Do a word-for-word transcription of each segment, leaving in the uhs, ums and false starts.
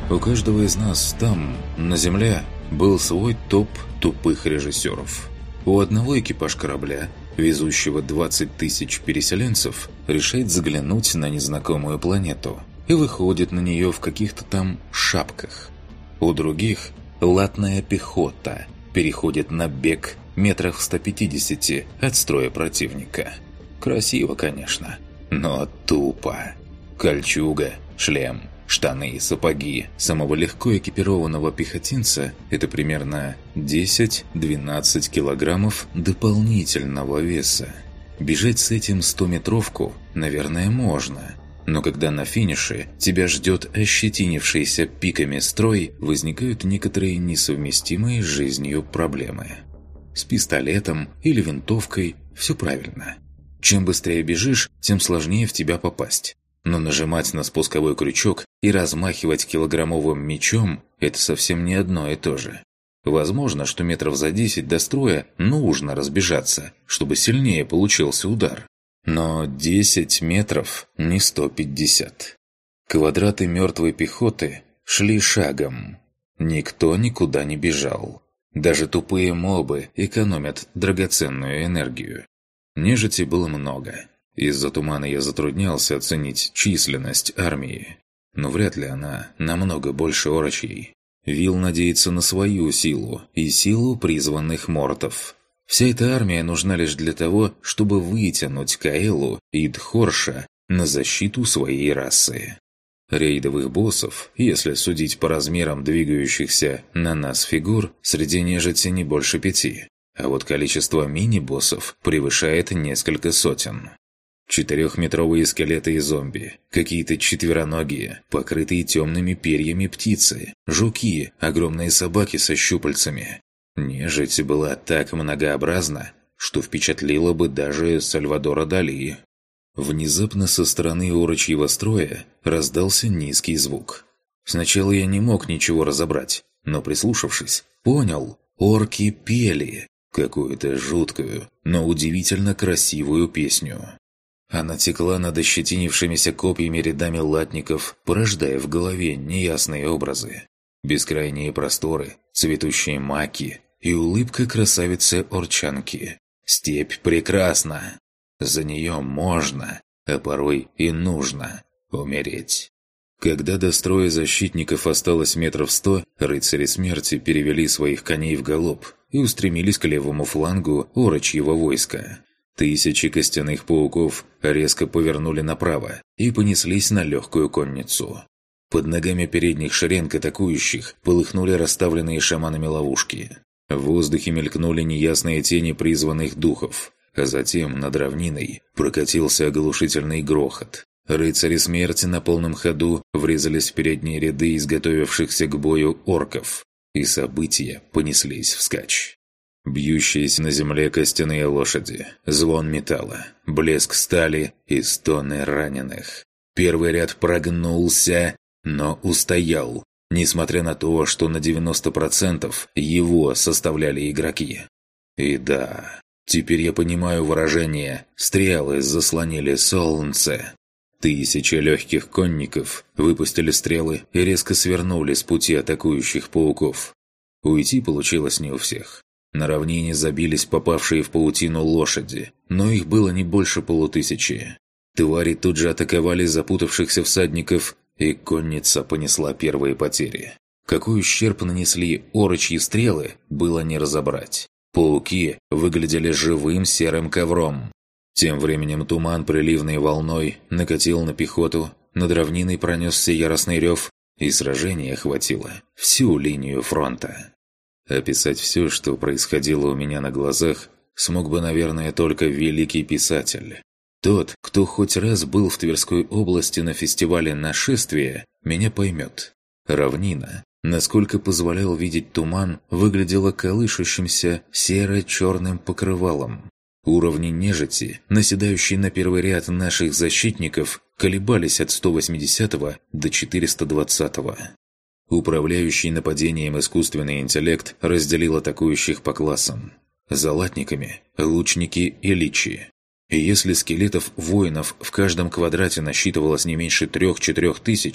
У каждого из нас там, на Земле, был свой топ тупых режиссеров. У одного экипаж корабля, везущего двадцать тысяч переселенцев, решает заглянуть на незнакомую планету и выходит на нее в каких-то там шапках. У других латная пехота переходит на бег метрах в ста пятидесяти от строя противника. Красиво, конечно, но тупо. Кольчуга, шлем, штаны, сапоги самого легко экипированного пехотинца – это примерно десять-двенадцать килограммов дополнительного веса. Бежать с этим стометровку, наверное, можно. Но когда на финише тебя ждет ощетинившийся пиками строй, возникают некоторые несовместимые с жизнью проблемы. С пистолетом или винтовкой все правильно. Чем быстрее бежишь, тем сложнее в тебя попасть. Но нажимать на спусковой крючок и размахивать килограммовым мечом – это совсем не одно и то же. Возможно, что метров за десять до строя нужно разбежаться, чтобы сильнее получился удар. Но десять метров не сто пятьдесят. Квадраты мертвой пехоты шли шагом. Никто никуда не бежал. Даже тупые мобы экономят драгоценную энергию. Нежити было много. Из-за тумана я затруднялся оценить численность армии. Но вряд ли она намного больше орочьей. Вилл надеется на свою силу и силу призванных мортов. Вся эта армия нужна лишь для того, чтобы вытянуть Каэлу и Дхорша на защиту своей расы. Рейдовых боссов, если судить по размерам двигающихся на нас фигур, среди нежити не больше пяти. А вот количество мини-боссов превышает несколько сотен. Четырехметровые скелеты и зомби, какие-то четвероногие, покрытые темными перьями птицы, жуки, огромные собаки со щупальцами. Нежить была так многообразна, что впечатлила бы даже Сальвадора Дали. Внезапно со стороны орочьего строя раздался низкий звук. Сначала я не мог ничего разобрать, но прислушавшись, понял – орки пели какую-то жуткую, но удивительно красивую песню. Она текла над ощетинившимися копьями рядами латников, порождая в голове неясные образы. Бескрайние просторы, цветущие маки и улыбка красавицы-орчанки. Степь прекрасна. За нее можно, а порой и нужно умереть. Когда до строя защитников осталось метров сто, рыцари смерти перевели своих коней в галоп и устремились к левому флангу орочьего войска. Тысячи костяных пауков резко повернули направо и понеслись на легкую конницу. Под ногами передних шеренг атакующих полыхнули расставленные шаманами ловушки. В воздухе мелькнули неясные тени призванных духов, а затем над равниной прокатился оглушительный грохот. Рыцари смерти на полном ходу врезались в передние ряды изготовившихся к бою орков, и события понеслись вскачь. Бьющиеся на земле костяные лошади, звон металла, блеск стали и стоны раненых. Первый ряд прогнулся, но устоял, несмотря на то, что на девяносто процентов его составляли игроки. И да, теперь я понимаю выражение «стрелы заслонили солнце». Тысячи легких конников выпустили стрелы и резко свернули с пути атакующих пауков. Уйти получилось не у всех. На равнине забились попавшие в паутину лошади, но их было не больше полутысячи. Твари тут же атаковали запутавшихся всадников, и конница понесла первые потери. Какой ущерб нанесли орочьи стрелы, было не разобрать. Пауки выглядели живым серым ковром. Тем временем туман приливной волной накатил на пехоту, над равниной пронесся яростный рев, и сражение охватило всю линию фронта. Описать все, что происходило у меня на глазах, смог бы, наверное, только великий писатель. Тот, кто хоть раз был в Тверской области на фестивале «Нашествие», меня поймет. Равнина, насколько позволял видеть туман, выглядела колышущимся серо-черным покрывалом. Уровни нежити, наседающие на первый ряд наших защитников, колебались от сто восьмидесятого до четыреста двадцатого. Управляющий нападением искусственный интеллект разделил атакующих по классам. За латниками – лучники и личи. И если скелетов воинов в каждом квадрате насчитывалось не меньше трех-четырех тысяч,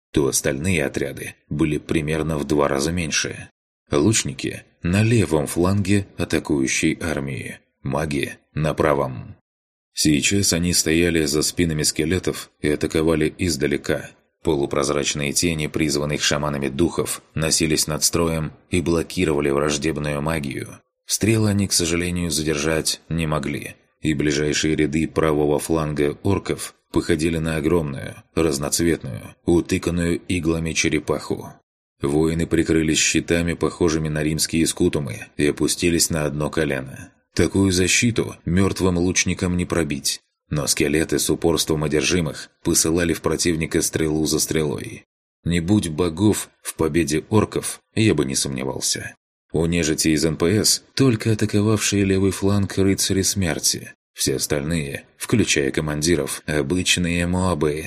то остальные отряды были примерно в два раза меньше. Лучники на левом фланге атакующей армии, маги на правом. Сейчас они стояли за спинами скелетов и атаковали издалека. Полупрозрачные тени призванных шаманами духов носились над строем и блокировали враждебную магию. Стрелы они, к сожалению, задержать не могли, и ближайшие ряды правого фланга орков походили на огромную, разноцветную, утыканную иглами черепаху. Воины прикрылись щитами, похожими на римские скутумы, и опустились на одно колено. Такую защиту мертвым лучникам не пробить, но скелеты с упорством одержимых посылали в противника стрелу за стрелой. Не будь богов в победе орков, я бы не сомневался. У нежити из эн пэ эс только атаковавшие левый фланг рыцари смерти. Все остальные, включая командиров, обычные мобы.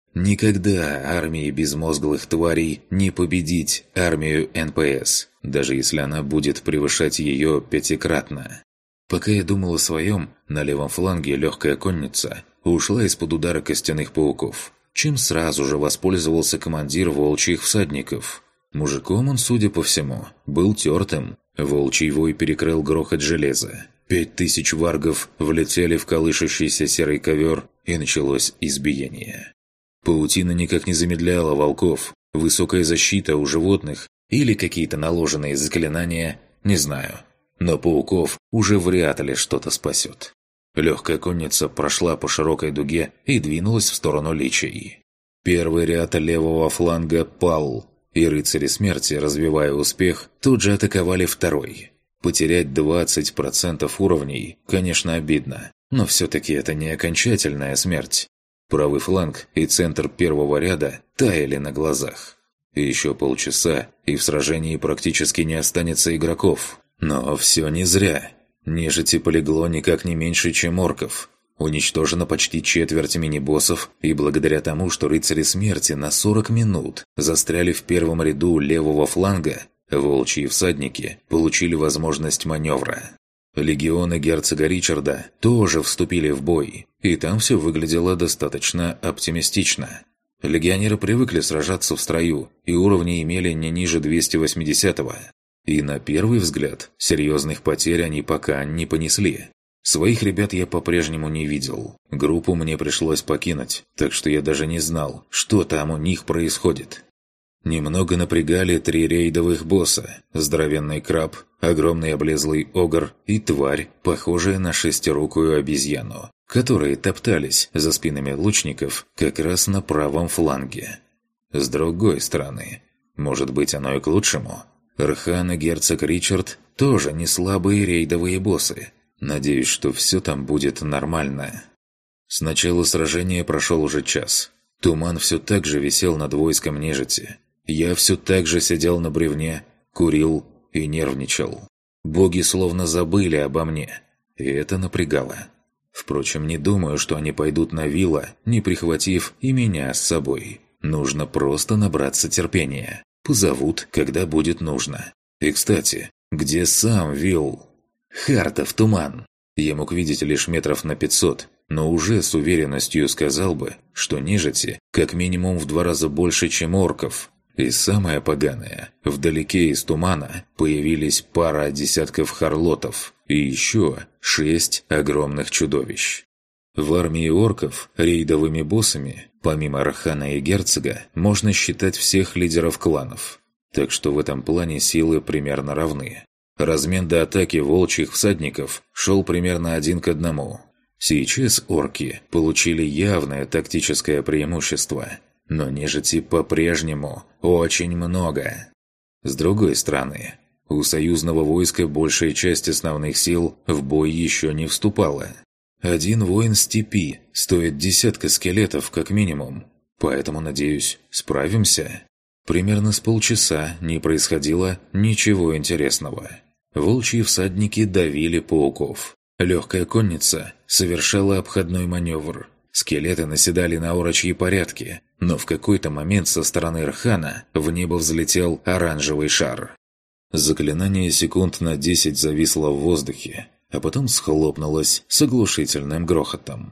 Никогда армии безмозглых тварей не победить армию эн пэ эс, даже если она будет превышать ее пятикратно. Пока я думал о своем, на левом фланге легкая конница ушла из-под удара костяных пауков, чем сразу же воспользовался командир волчьих всадников. Мужиком он, судя по всему, был тертым. Волчий вой перекрыл грохот железа. Пять тысяч варгов влетели в колышущийся серый ковер, и началось избиение. Паутина никак не замедляла волков. Высокая защита у животных или какие-то наложенные заклинания, не знаю. Но пауков уже вряд ли что-то спасет. Легкая конница прошла по широкой дуге и двинулась в сторону личий. Первый ряд левого фланга пал, и рыцари смерти, развивая успех, тут же атаковали второй. Потерять двадцать процентов уровней, конечно, обидно, но все-таки это не окончательная смерть. Правый фланг и центр первого ряда таяли на глазах. Еще полчаса, и в сражении практически не останется игроков. Но все не зря. Нежити полегло никак не меньше, чем орков. Уничтожено почти четверть мини-боссов, и благодаря тому, что рыцари смерти на сорок минут застряли в первом ряду левого фланга, волчьи всадники получили возможность маневра. Легионы герцога Ричарда тоже вступили в бой, и там все выглядело достаточно оптимистично. Легионеры привыкли сражаться в строю, и уровни имели не ниже двести восьмидесятого. И на первый взгляд, серьезных потерь они пока не понесли. Своих ребят я по-прежнему не видел. Группу мне пришлось покинуть, так что я даже не знал, что там у них происходит. Немного напрягали три рейдовых босса: здоровенный краб, огромный облезлый огр и тварь, похожая на шестирукую обезьяну, которые топтались за спинами лучников как раз на правом фланге. С другой стороны, может быть, оно и к лучшему. Рхан и герцог Ричард тоже не слабые рейдовые боссы. Надеюсь, что все там будет нормально. С начала сражения прошел уже час. Туман все так же висел над войском нежити. Я все так же сидел на бревне, курил и нервничал. Боги словно забыли обо мне, и это напрягало. Впрочем, не думаю, что они пойдут на вилла, не прихватив и меня с собой. Нужно просто набраться терпения. Позовут, когда будет нужно. И, кстати, где сам Вилл? Хартов туман. Я мог видеть лишь метров на пятьсот, но уже с уверенностью сказал бы, что нежити как минимум в два раза больше, чем орков. И самое поганое, вдалеке из тумана появились пара десятков харлотов и еще шесть огромных чудовищ. В армии орков рейдовыми боссами, помимо Рахана и герцога, можно считать всех лидеров кланов. Так что в этом плане силы примерно равны. Размен до атаки волчьих всадников шел примерно один к одному. Сейчас орки получили явное тактическое преимущество, но нежити по-прежнему очень много. С другой стороны, у союзного войска большая часть основных сил в бой еще не вступала. Один воин степи стоит десятка скелетов как минимум, поэтому, надеюсь, справимся. Примерно с полчаса не происходило ничего интересного. Волчьи всадники давили пауков. Легкая конница совершала обходной маневр. Скелеты наседали на орочьи порядки, но в какой-то момент со стороны Рхана в небо взлетел оранжевый шар. Заклинание секунд на десять зависло в воздухе, а потом схлопнулось с оглушительным грохотом.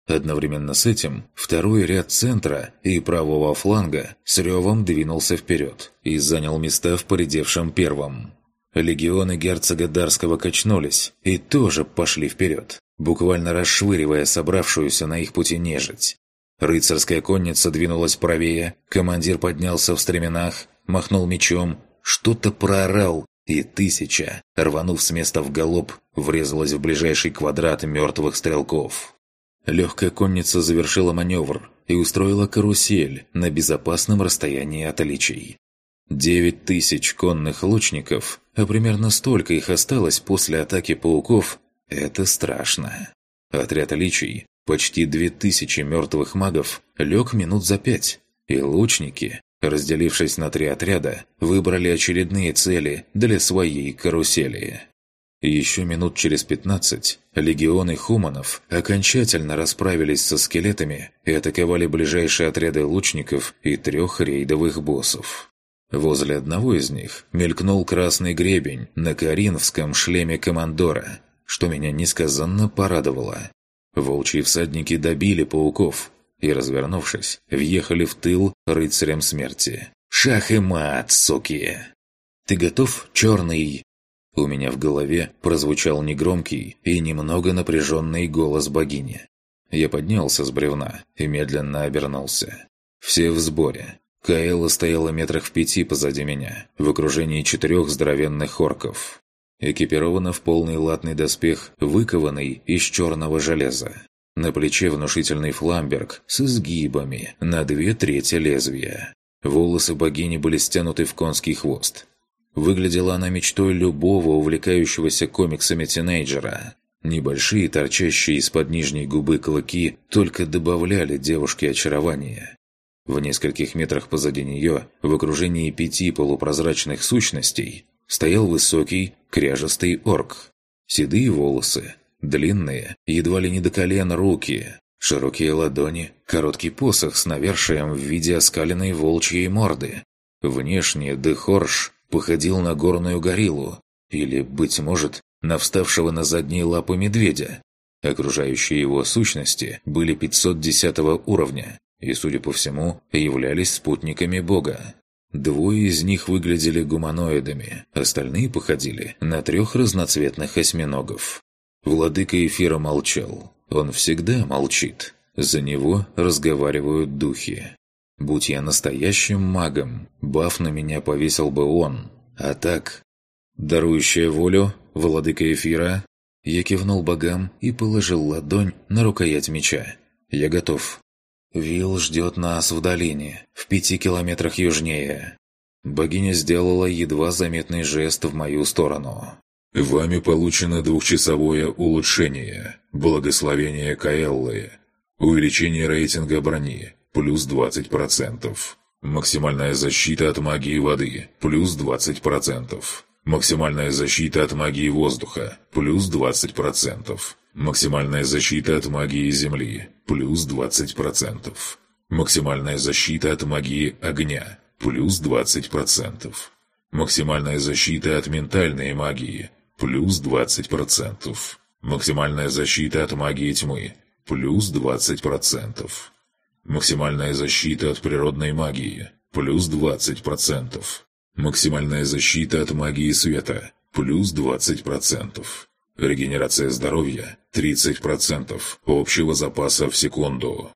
Одновременно с этим второй ряд центра и правого фланга с ревом двинулся вперед и занял места в поредевшем первом. Легионы герцога Дарского качнулись и тоже пошли вперед, буквально расшвыривая собравшуюся на их пути нежить. Рыцарская конница двинулась правее, командир поднялся в стременах, махнул мечом, что-то проорал, и тысяча, рванув с места в галоп, врезалась в ближайший квадрат мертвых стрелков. Легкая конница завершила маневр и устроила карусель на безопасном расстоянии от личий. Девять тысяч конных лучников, а примерно столько их осталось после атаки пауков, это страшно. Отряд личий, почти две тысячи мертвых магов, лег минут за пять, и лучники, разделившись на три отряда, выбрали очередные цели для своей карусели. Еще минут через пятнадцать легионы хуманов окончательно расправились со скелетами и атаковали ближайшие отряды лучников и трех рейдовых боссов. Возле одного из них мелькнул красный гребень на коринфском шлеме командора, что меня несказанно порадовало. Волчьи всадники добили пауков и, развернувшись, въехали в тыл рыцарям смерти. «Шах и мат, суки!» «Ты готов, черный?» У меня в голове прозвучал негромкий и немного напряженный голос богини. Я поднялся с бревна и медленно обернулся. Все в сборе. Каэла стояла метрах в пяти позади меня, в окружении четырех здоровенных орков. Экипирована в полный латный доспех, выкованный из черного железа. На плече внушительный фламберг с изгибами на две трети лезвия. Волосы богини были стянуты в конский хвост. Выглядела она мечтой любого увлекающегося комиксами тинейджера. Небольшие, торчащие из-под нижней губы клыки только добавляли девушке очарования. В нескольких метрах позади нее, в окружении пяти полупрозрачных сущностей, стоял высокий, кряжестый орк. Седые волосы, длинные, едва ли не до колен руки, широкие ладони, короткий посох с навершием в виде оскаленной волчьей морды. Внешне Дехорш походил на горную гориллу, или, быть может, на вставшего на задние лапы медведя. Окружающие его сущности были пятьсот десятого уровня и, судя по всему, являлись спутниками бога. Двое из них выглядели гуманоидами, остальные походили на трех разноцветных осьминогов. Владыка эфира молчал. Он всегда молчит. За него разговаривают духи. Будь я настоящим магом, баф на меня повесил бы он. А так... Дарующая волю, владыка эфира... Я кивнул богам и положил ладонь на рукоять меча. Я готов. Вил ждет нас в долине, в пяти километрах южнее. Богиня сделала едва заметный жест в мою сторону. Вами получено двухчасовое улучшение. Благословение Каэллы. Увеличение рейтинга брони. Плюс двадцать процентов. Максимальная защита от магии воды. Плюс двадцать процентов. Максимальная защита от магии воздуха. Плюс двадцать процентов. Максимальная защита от магии земли. Плюс двадцать процентов. Максимальная защита от магии огня. Плюс двадцать процентов. Максимальная защита от ментальной магии. Плюс двадцать процентов. Максимальная защита от магии тьмы. Плюс двадцать процентов. Максимальная защита от природной магии. Плюс двадцать процентов. Максимальная защита от магии света. Плюс двадцать процентов. Регенерация здоровья. тридцать процентов общего запаса в секунду.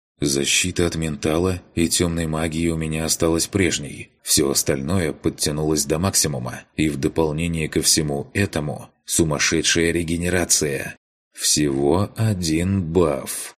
Защита от ментала и темной магии у меня осталась прежней. Все остальное подтянулось до максимума. И в дополнение ко всему этому сумасшедшая регенерация. Всего один баф.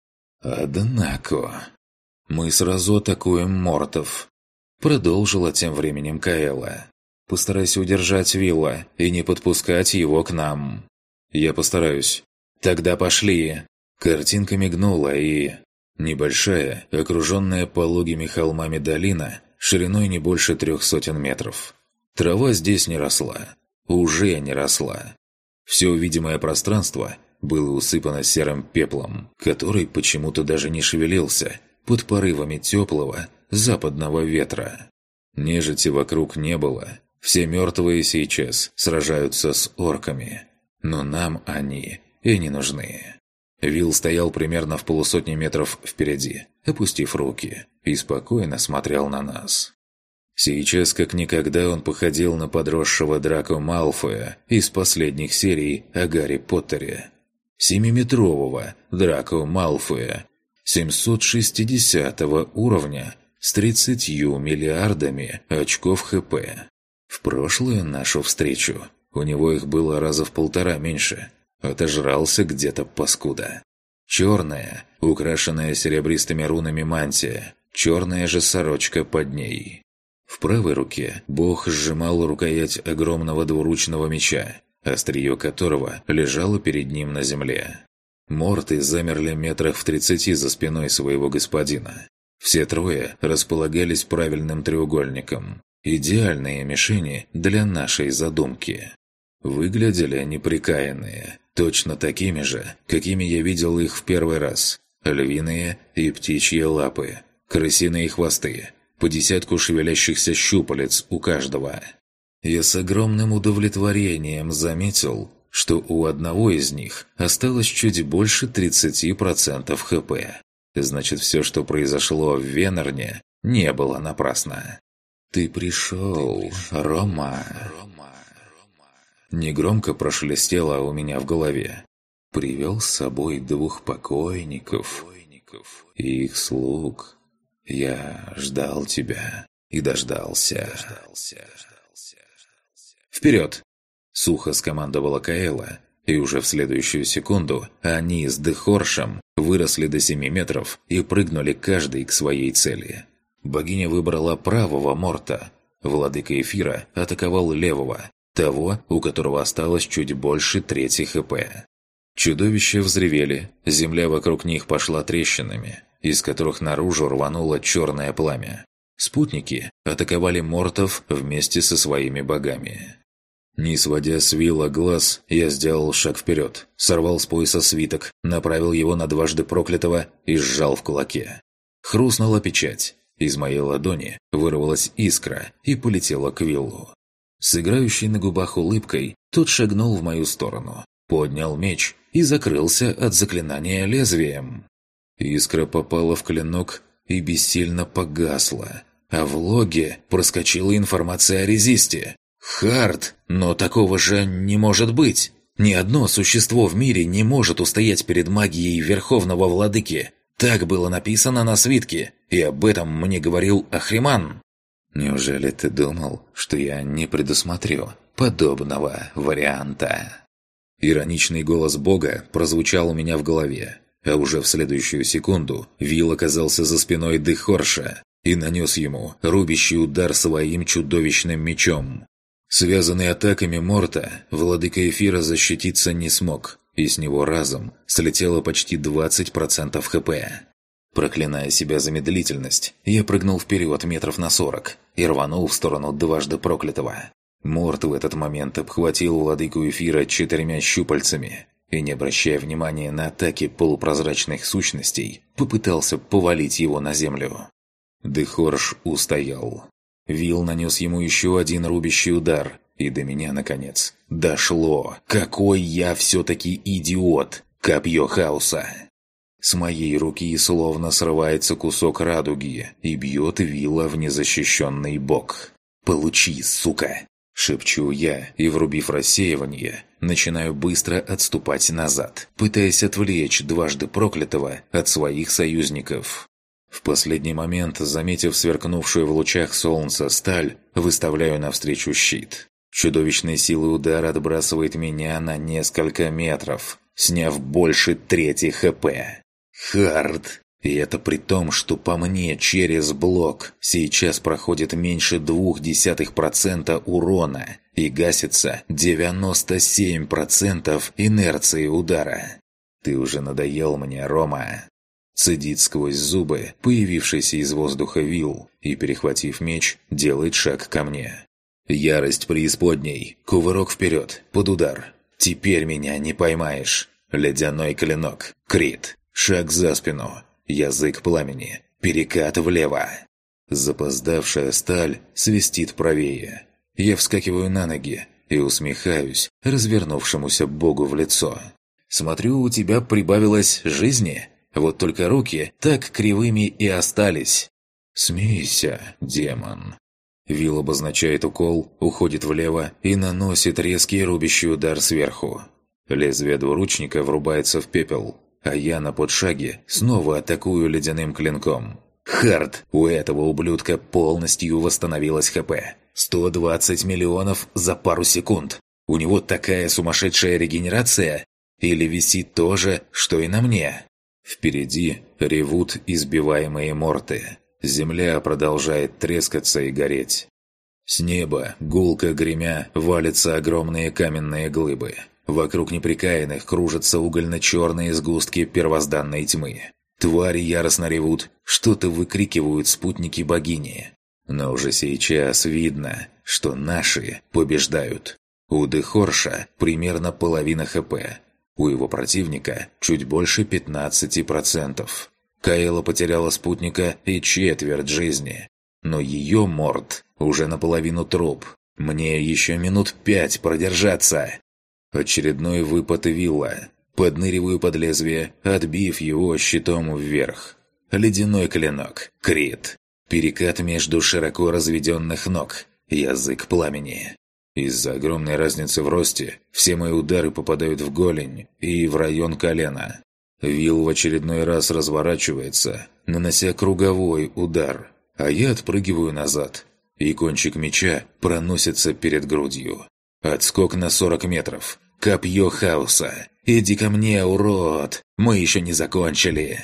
Однако... «Мы сразу атакуем мортов», — продолжила тем временем Каэла. «Постарайся удержать Вилла и не подпускать его к нам». «Я постараюсь». «Тогда пошли». Картинка мигнула, и... Небольшая, окруженная пологими холмами долина, шириной не больше трех сотен метров. Трава здесь не росла. Уже не росла. Все видимое пространство было усыпано серым пеплом, который почему-то даже не шевелился под порывами теплого западного ветра. Нежити вокруг не было. Все мертвые сейчас сражаются с орками. Но нам они и не нужны. Вилл стоял примерно в полусотни метров впереди, опустив руки, и спокойно смотрел на нас. Сейчас как никогда он походил на подросшего Драко Малфоя из последних серий о Гарри Поттере. Семиметрового Драко Малфоя, семьсот шестидесятого уровня, с тридцатью миллиардами очков ХП. В прошлую нашу встречу у него их было раза в полтора меньше. Отожрался где-то паскуда. Черная, украшенная серебристыми рунами мантия, черная же сорочка под ней. В правой руке бог сжимал рукоять огромного двуручного меча, острие которого лежало перед ним на земле. Морты замерли метрах в тридцати за спиной своего господина. Все трое располагались правильным треугольником. Идеальные мишени для нашей задумки. Выглядели неприкаянные, точно такими же, какими я видел их в первый раз. Львиные и птичьи лапы, крысиные хвосты, по десятку шевелящихся щупалец у каждого. Я с огромным удовлетворением заметил, что у одного из них осталось чуть больше тридцати процентов ХП. Значит, все, что произошло в Венерне, не было напрасно. «Ты пришел, Рома!» Негромко прошелестело у меня в голове. «Привел с собой двух покойников и их слуг. Я ждал тебя и дождался». «Вперед!» — сухо скомандовала Каэла, и уже в следующую секунду они с Дехоршем выросли до семи метров и прыгнули каждый к своей цели. Богиня выбрала правого Морта. Владыка Эфира атаковал левого, того, у которого осталось чуть больше трети ХП. Чудовища взревели, земля вокруг них пошла трещинами, из которых наружу рвануло черное пламя. Спутники атаковали Мортов вместе со своими богами. Не сводя с Вилла глаз, я сделал шаг вперед, сорвал с пояса свиток, направил его на дважды проклятого и сжал в кулаке. Хрустнула печать. Из моей ладони вырвалась искра и полетела к Виллу. С играющей на губах улыбкой тот шагнул в мою сторону, поднял меч и закрылся от заклинания лезвием. Искра попала в клинок и бессильно погасла, а в логе проскочила информация о резисте. Хард, но такого же не может быть. Ни одно существо в мире не может устоять перед магией Верховного Владыки. Так было написано на свитке, и об этом мне говорил Ахриман. Неужели ты думал, что я не предусмотрю подобного варианта? Ироничный голос Бога прозвучал у меня в голове, а уже в следующую секунду Вилл оказался за спиной Дехорша и нанес ему рубящий удар своим чудовищным мечом. Связанный атаками Морта, владыка Эфира защититься не смог, и с него разом слетело почти двадцать процентов ХП. Проклиная себя за медлительность, я прыгнул вперед метров на сорок и рванул в сторону дважды проклятого. Морт в этот момент обхватил владыку Эфира четырьмя щупальцами и, не обращая внимания на атаки полупрозрачных сущностей, попытался повалить его на землю. Дехорш устоял. Вилл нанес ему еще один рубящий удар, и до меня, наконец, дошло, какой я все-таки идиот, копье хаоса. С моей руки словно срывается кусок радуги и бьет Вилла в незащищенный бок. «Получи, сука!» – шепчу я, и, врубив рассеивание, начинаю быстро отступать назад, пытаясь отвлечь дважды проклятого от своих союзников. В последний момент, заметив сверкнувшую в лучах солнца сталь, выставляю навстречу щит. Чудовищной силой удар отбрасывает меня на несколько метров, сняв больше трети ХП. Хард! И это при том, что по мне через блок сейчас проходит меньше двух десятых процента урона и гасится девяносто семь процентов инерции удара. Ты уже надоел мне, Рома. Цедит сквозь зубы, появившийся из воздуха Вилл, и, перехватив меч, делает шаг ко мне. Ярость преисподней, кувырок вперед, под удар. Теперь меня не поймаешь. Ледяной клинок, крит, шаг за спину, язык пламени, перекат влево. Запоздавшая сталь свистит правее. Я вскакиваю на ноги и усмехаюсь развернувшемуся богу в лицо. Смотрю, у тебя прибавилось жизни. Вот только руки так кривыми и остались. Смейся, демон. Вил обозначает укол, уходит влево и наносит резкий рубящий удар сверху. Лезвие двуручника врубается в пепел, а я на подшаге снова атакую ледяным клинком. Хард, у этого ублюдка полностью восстановилось ХП. сто двадцать миллионов за пару секунд. У него такая сумасшедшая регенерация? Или висит то же, что и на мне? Впереди ревут избиваемые морты. Земля продолжает трескаться и гореть. С неба, гулко гремя, валятся огромные каменные глыбы. Вокруг неприкаянных кружатся угольно-черные сгустки первозданной тьмы. Твари яростно ревут, что-то выкрикивают спутники богини. Но уже сейчас видно, что наши побеждают. У Дехорша примерно половина ХП. У его противника чуть больше пятнадцати процентов. Каэла потеряла спутника и четверть жизни. Но ее морд уже наполовину труп. Мне еще минут пять продержаться. Очередной выпад Вилла. Подныриваю под лезвие, отбив его щитом вверх. Ледяной клинок. Крит. Перекат между широко разведенных ног. Язык пламени. Из-за огромной разницы в росте все мои удары попадают в голень и в район колена. Вилл в очередной раз разворачивается, нанося круговой удар, а я отпрыгиваю назад, и кончик меча проносится перед грудью. Отскок на сорок метров. Копье хаоса. «Иди ко мне, урод! Мы еще не закончили!»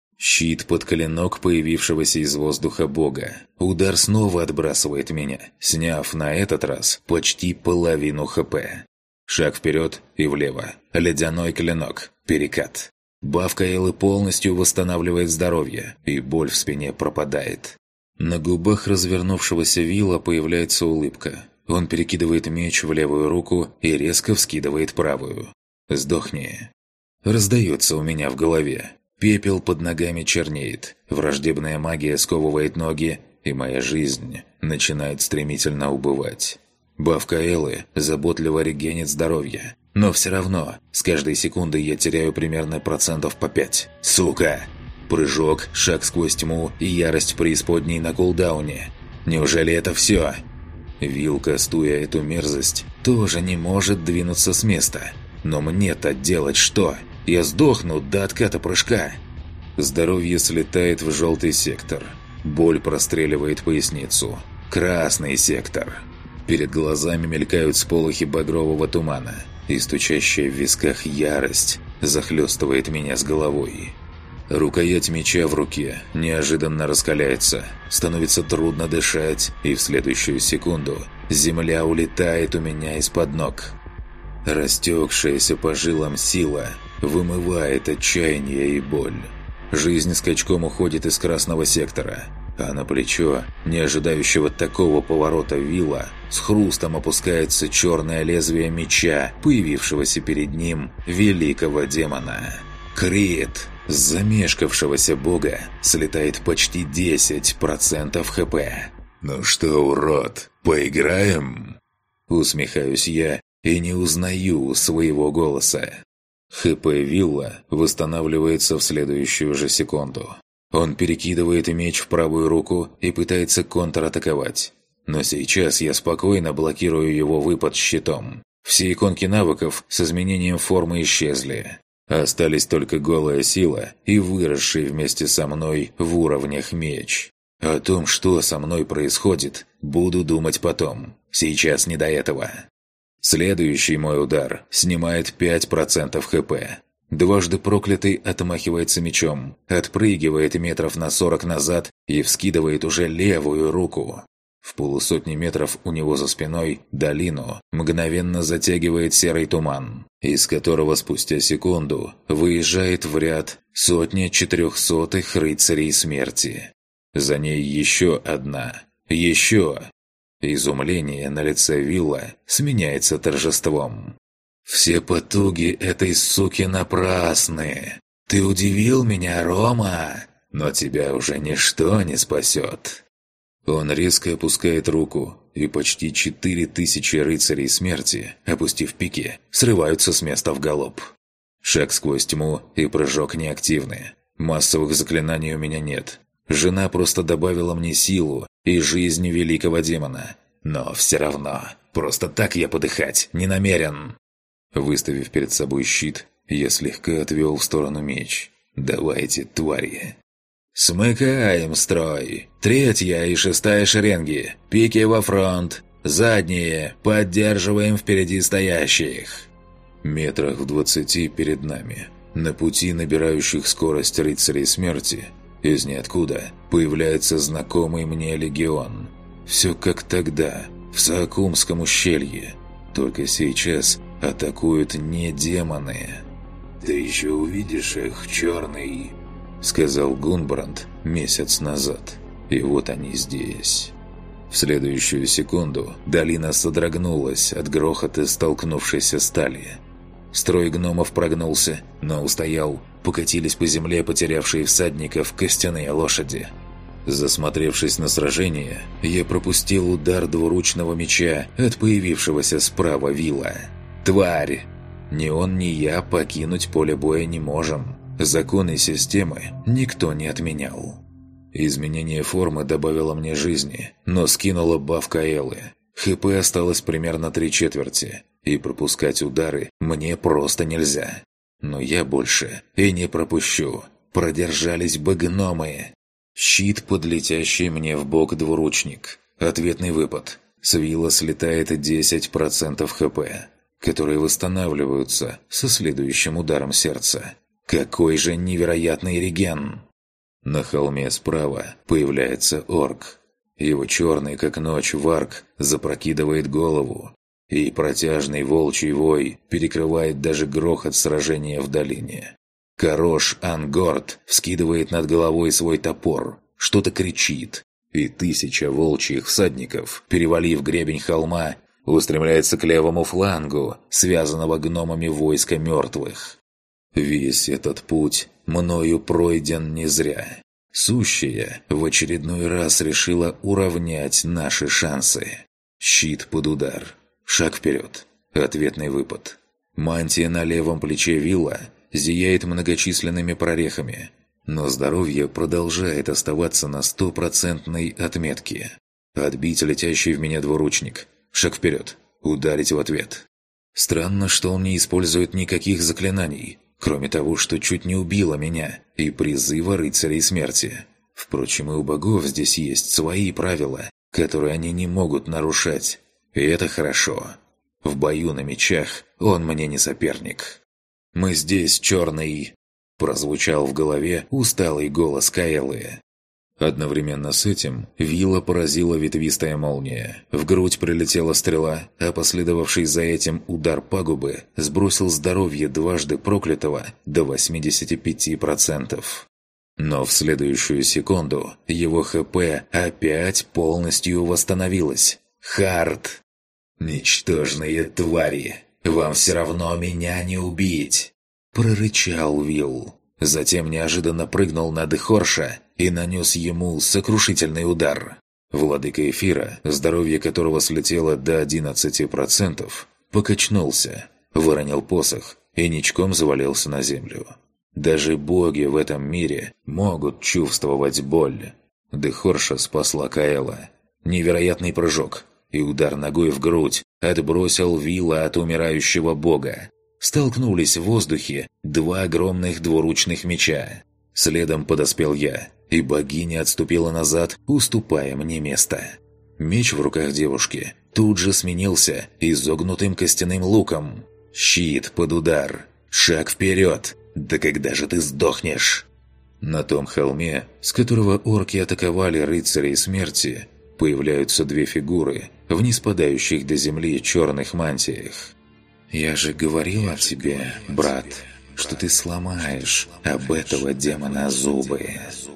Щит под клинок появившегося из воздуха бога. Удар снова отбрасывает меня, сняв на этот раз почти половину ХП. Шаг вперед и влево. Ледяной клинок. Перекат. Баф Каэлы полностью восстанавливает здоровье, и боль в спине пропадает. На губах развернувшегося Вилла появляется улыбка. Он перекидывает меч в левую руку и резко вскидывает правую. «Сдохни!» Раздается у меня в голове. Пепел под ногами чернеет, враждебная магия сковывает ноги, и моя жизнь начинает стремительно убывать. Баф Каэлы заботливо регенит здоровье, но все равно с каждой секундой я теряю примерно процентов по пять. Сука! Прыжок, шаг сквозь тьму и ярость преисподней на кулдауне. Неужели это все? Вилл, кастуя эту мерзость, тоже не может двинуться с места. Но мне-то делать что? Я сдохну до отката прыжка. Здоровье слетает в желтый сектор. Боль простреливает поясницу. Красный сектор. Перед глазами мелькают сполохи багрового тумана, и стучащая в висках ярость захлестывает меня с головой. Рукоять меча в руке неожиданно раскаляется, становится трудно дышать, и в следующую секунду земля улетает у меня из-под ног. Растекшаяся по жилам сила вымывает отчаяние и боль. Жизнь скачком уходит из красного сектора, а на плечо, не ожидающего такого поворота Вилла, с хрустом опускается черное лезвие меча, появившегося перед ним великого демона. Крит, с замешкавшегося бога, слетает почти десять процентов ХП. «Ну что, урод, поиграем?» Усмехаюсь я и не узнаю своего голоса. ХП Вилла восстанавливается в следующую же секунду. Он перекидывает меч в правую руку и пытается контратаковать. Но сейчас я спокойно блокирую его выпад щитом. Все иконки навыков с изменением формы исчезли. Остались только голая сила и выросший вместе со мной в уровнях меч. О том, что со мной происходит, буду думать потом. Сейчас не до этого. Следующий мой удар снимает пять процентов ХП. Дважды проклятый отмахивается мечом, отпрыгивает метров на сорок назад и вскидывает уже левую руку. В полусотни метров у него за спиной долину мгновенно затягивает серый туман, из которого спустя секунду выезжает в ряд сотня четырехсотых рыцарей смерти. За ней еще одна. Еще... Изумление на лице Вилла сменяется торжеством. «Все потуги этой суки напрасны. Ты удивил меня, Рома, но тебя уже ничто не спасет». Он резко опускает руку, и почти четыре тысячи рыцарей смерти, опустив пики, срываются с места в галоп. Шаг сквозь тьму и прыжок неактивны. Массовых заклинаний у меня нет. Жена просто добавила мне силу и жизнь великого демона. Но все равно, просто так я подыхать не намерен. Выставив перед собой щит, я слегка отвел в сторону меч. «Давайте, твари!» «Смыкаем строй! Третья и шестая шеренги! Пики во фронт! Задние! Поддерживаем впереди стоящих!» Метрах в двадцати перед нами, на пути набирающих скорость рыцарей смерти, из ниоткуда появляется знакомый мне легион. Все как тогда, в Саакумском ущелье. Только сейчас атакуют не демоны. «Ты еще увидишь их, черный», — сказал Гунбранд месяц назад. И вот они здесь. В следующую секунду долина содрогнулась от грохота столкнувшейся стали. Строй гномов прогнулся, но устоял. Покатились по земле потерявшие всадников костяные лошади. Засмотревшись на сражение, я пропустил удар двуручного меча от появившегося справа вилла. «Тварь! Ни он, ни я покинуть поле боя не можем. Законы системы никто не отменял». Изменение формы добавило мне жизни, но скинуло баф Каэллы. ХП осталось примерно три четверти, и пропускать удары мне просто нельзя. Но я больше и не пропущу. Продержались бы гномы. Щит, подлетящий мне в бок двуручник. Ответный выпад. С вилла слетает десять процентов ХП, которые восстанавливаются со следующим ударом сердца. Какой же невероятный реген! На холме справа появляется орк. Его черный, как ночь, варк запрокидывает голову, и протяжный волчий вой перекрывает даже грохот сражения в долине. Корош Ангорд вскидывает над головой свой топор, что-то кричит, и тысяча волчьих всадников, перевалив гребень холма, устремляется к левому флангу, связанного гномами войска мертвых. Весь этот путь мною пройден не зря. Сущая в очередной раз решила уравнять наши шансы. Щит под удар. Шаг вперед. Ответный выпад. Мантия на левом плече вилла зияет многочисленными прорехами, но здоровье продолжает оставаться на стопроцентной отметке. Отбить летящий в меня двуручник. Шаг вперед. Ударить в ответ. Странно, что он не использует никаких заклинаний, кроме того, что чуть не убило меня, и призыва рыцарей смерти. Впрочем, и у богов здесь есть свои правила, которые они не могут нарушать. И это хорошо. В бою на мечах он мне не соперник. «Мы здесь, черный!» – прозвучал в голове усталый голос Каэллы. Одновременно с этим вилла поразила ветвистая молния. В грудь прилетела стрела, а последовавший за этим удар пагубы сбросил здоровье дважды проклятого до восьмидесяти пяти процентов. Но в следующую секунду его ХП опять полностью восстановилось. «Хард! Ничтожные твари! Вам все равно меня не убить!» – прорычал Вилл. Затем неожиданно прыгнул на Дехорша и нанес ему сокрушительный удар. Владыка Эфира, здоровье которого слетело до одиннадцати процентов, покачнулся, выронил посох и ничком завалился на землю. Даже боги в этом мире могут чувствовать боль. Дехорша спасла Каэлла. Невероятный прыжок и удар ногой в грудь отбросил Вилла от умирающего бога. Столкнулись в воздухе два огромных двуручных меча. Следом подоспел я, и богиня отступила назад, уступая мне место. Меч в руках девушки тут же сменился изогнутым костяным луком. Щит под удар. Шаг вперед. Да когда же ты сдохнешь? На том холме, с которого орки атаковали рыцарей смерти, появляются две фигуры в ниспадающих до земли черных мантиях. «Я же говорила тебе, брат, что ты сломаешь об этого демона зубы».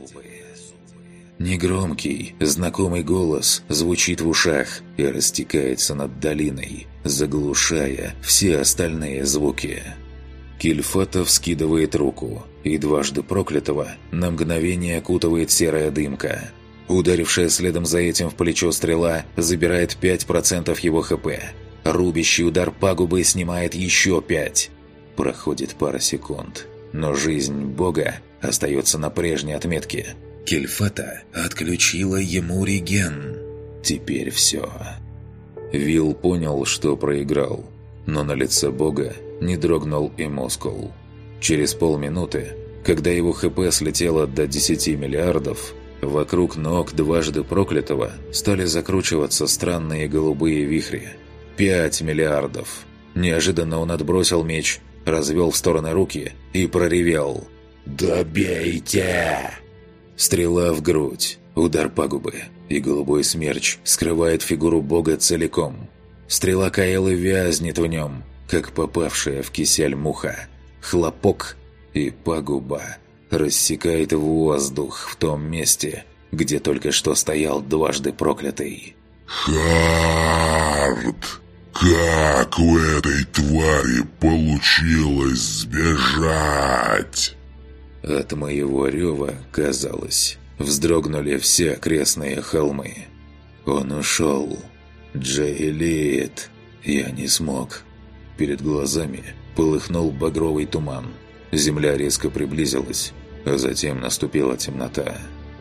Негромкий, знакомый голос звучит в ушах и растекается над долиной, заглушая все остальные звуки. Кильфатов скидывает руку, и дважды проклятого на мгновение окутывает серая дымка. Ударившая следом за этим в плечо стрела забирает пять процентов его ХП. Рубящий удар пагубы снимает еще пять. Проходит пара секунд, но жизнь бога остается на прежней отметке. Кельфата отключила ему реген. Теперь все. Вилл понял, что проиграл, но на лице бога не дрогнул и мускул. Через полминуты, когда его ХП слетело до десяти миллиардов, вокруг ног дважды проклятого стали закручиваться странные голубые вихри. Пять миллиардов. Неожиданно он отбросил меч, развел в стороны руки и проревел: «Добейте!» Стрела в грудь, удар пагубы, и голубой смерч скрывает фигуру бога целиком. Стрела Каэллы вязнет в нем, как попавшая в кисель муха. Хлопок, и пагуба рассекает воздух в том месте, где только что стоял дважды проклятый. «Хард! Как у этой твари получилось сбежать?» От моего рева, казалось, вздрогнули все окрестные холмы. Он ушел. Джейлит. Я не смог. Перед глазами полыхнул багровый туман. Земля резко приблизилась, а затем наступила темнота.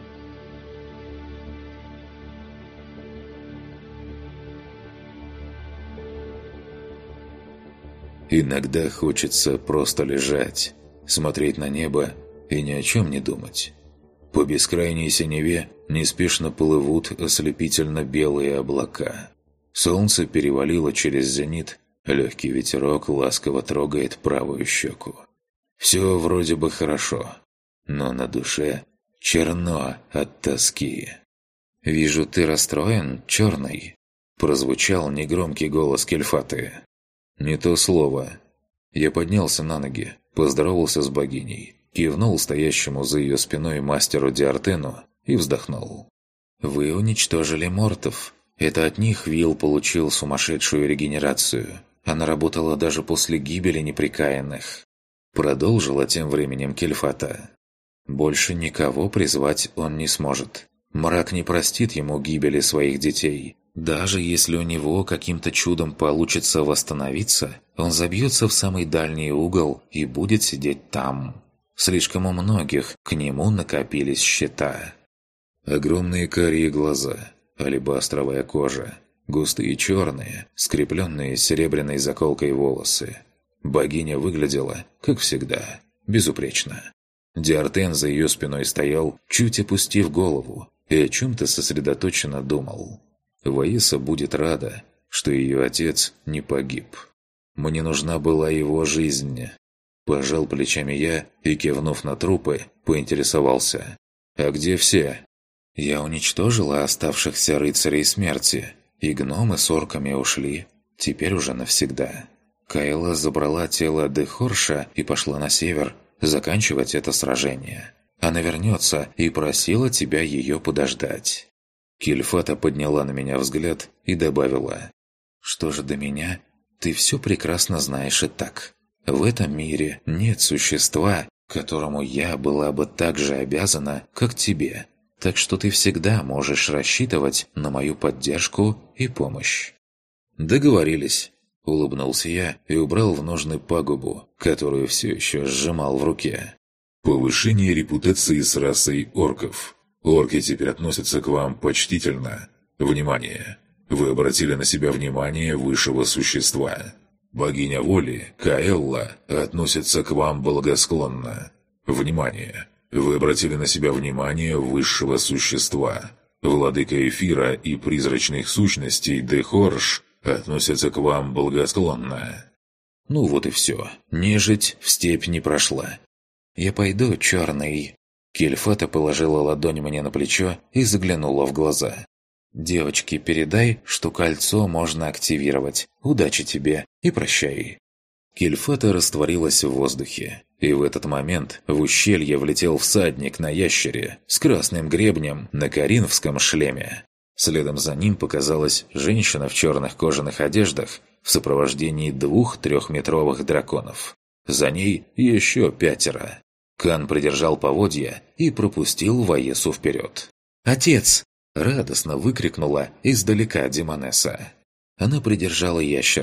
Иногда хочется просто лежать, смотреть на небо и ни о чем не думать. По бескрайней синеве неспешно плывут ослепительно-белые облака. Солнце перевалило через зенит, легкий ветерок ласково трогает правую щеку. Все вроде бы хорошо, но на душе черно от тоски. «Вижу, ты расстроен, черный», – прозвучал негромкий голос Кельфаты. «Не то слово». Я поднялся на ноги, поздоровался с богиней, кивнул стоящему за ее спиной мастеру Диартену и вздохнул. «Вы уничтожили мортов. Это от них Вилл получил сумасшедшую регенерацию. Она работала даже после гибели неприкаянных». Продолжила тем временем Кельфата. «Больше никого призвать он не сможет. Мрак не простит ему гибели своих детей. Даже если у него каким-то чудом получится восстановиться, он забьется в самый дальний угол и будет сидеть там. Слишком у многих к нему накопились счета». Огромные карие глаза, алебастровая кожа, густые черные, скрепленные серебряной заколкой волосы. Богиня выглядела, как всегда, безупречно. Диартен за ее спиной стоял, чуть опустив голову, и о чем-то сосредоточенно думал. Ваиса будет рада, что ее отец не погиб. Мне нужна была его жизнь. Пожал плечами я и, кивнув на трупы, поинтересовался. «А где все?» «Я уничтожила оставшихся рыцарей смерти, и гномы с орками ушли, теперь уже навсегда. Каэлла забрала тело Дехорша и пошла на север заканчивать это сражение. Она вернется и просила тебя ее подождать». Кельфата подняла на меня взгляд и добавила: «Что же до меня? Ты все прекрасно знаешь и так. В этом мире нет существа, которому я была бы так же обязана, как тебе. Так что ты всегда можешь рассчитывать на мою поддержку и помощь». «Договорились», — улыбнулся я и убрал в ножны пагубу, которую все еще сжимал в руке. Повышение репутации с расой орков. Орки теперь относятся к вам почтительно. Внимание! Вы обратили на себя внимание высшего существа. Богиня воли, Каэлла, относится к вам благосклонно. Внимание! Вы обратили на себя внимание высшего существа. Владыка эфира и призрачных сущностей Дехорш относятся к вам благосклонно. Ну вот и все. Нежить в степь не прошла. «Я пойду, черный». Кельфата положила ладонь мне на плечо и заглянула в глаза. «Девочке передай, что кольцо можно активировать. Удачи тебе и прощай». Кельфата растворилась в воздухе, и в этот момент в ущелье влетел всадник на ящере с красным гребнем на коринфском шлеме. Следом за ним показалась женщина в черных кожаных одеждах в сопровождении двух трехметровых драконов. За ней еще пятеро. Кан придержал поводья и пропустил Ваесу вперед. «Отец!» – радостно выкрикнула издалека Демонесса. Она придержала ящера.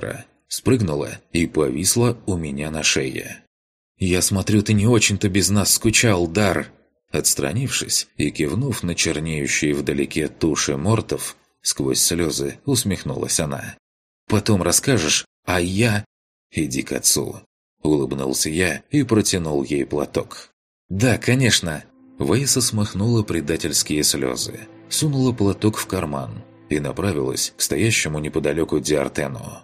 спрыгнула и повисла у меня на шее. «Я смотрю, ты не очень-то без нас скучал, Дар!» Отстранившись и кивнув на чернеющие вдалеке туши мортов, сквозь слезы усмехнулась она. «Потом расскажешь, а я...» «Иди к отцу!» Улыбнулся я и протянул ей платок. «Да, конечно!» Вейса смахнула предательские слезы, сунула платок в карман и направилась к стоящему неподалеку Диартену.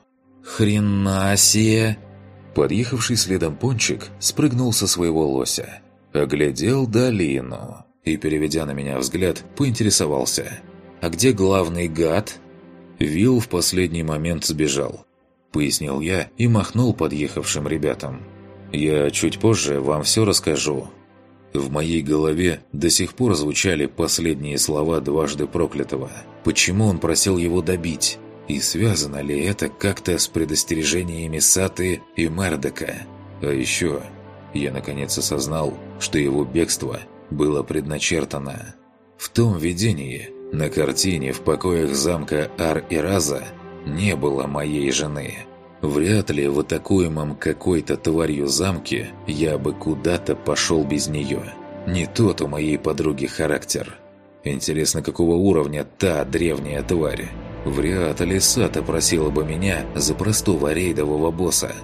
«Хрена себе!» Подъехавший следом Пончик спрыгнул со своего лося, оглядел долину и, переведя на меня взгляд, поинтересовался. «А где главный гад?» «Вилл в последний момент сбежал», — пояснил я и махнул подъехавшим ребятам. «Я чуть позже вам все расскажу». В моей голове до сих пор звучали последние слова дважды проклятого. Почему он просил его добить? И связано ли это как-то с предостережениями Саты и Мердока? А еще я наконец осознал, что его бегство было предначертано. В том видении, на картине в покоях замка Ар-Ираза, не было моей жены. Вряд ли в атакуемом какой-то тварью замке я бы куда-то пошел без нее. Не тот у моей подруги характер. Интересно, какого уровня та древняя тварь? Вряд ли Сата просила бы меня за простого рейдового босса.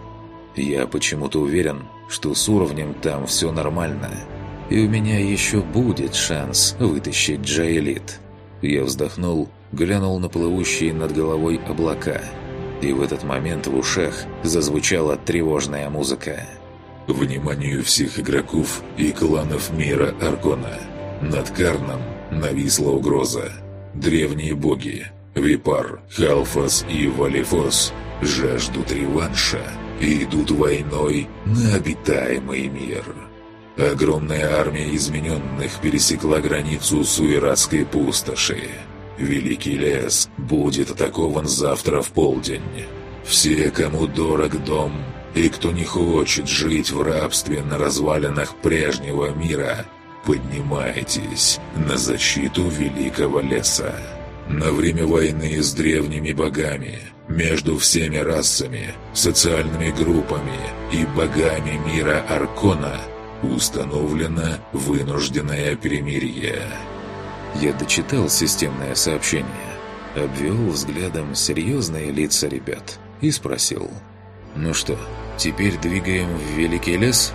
Я почему-то уверен, что с уровнем там все нормально. И у меня еще будет шанс вытащить Джаэлит. Я вздохнул, глянул на плывущие над головой облака. И в этот момент в ушах зазвучала тревожная музыка. Вниманию всех игроков и кланов мира Аркона. Над Карном нависла угроза. Древние боги Випар, Халфас и Валифос жаждут реванша и идут войной на обитаемый мир. Огромная армия измененных пересекла границу Суиратской пустоши. Великий лес будет атакован завтра в полдень. Все, кому дорог дом и кто не хочет жить в рабстве на развалинах прежнего мира, поднимайтесь на защиту Великого леса. На время войны с древними богами, между всеми расами, социальными группами и богами мира Аркона установлено вынужденное перемирие. Я дочитал системное сообщение, обвел взглядом серьезные лица ребят и спросил: «Ну что, теперь двигаем в Великий лес?»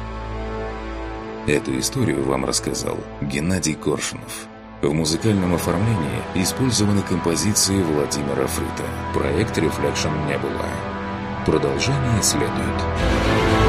Эту историю вам рассказал Геннадий Коршунов. В музыкальном оформлении использованы композиции Владимира Фрыта. Проект Reflection Nebula. Продолжение следует.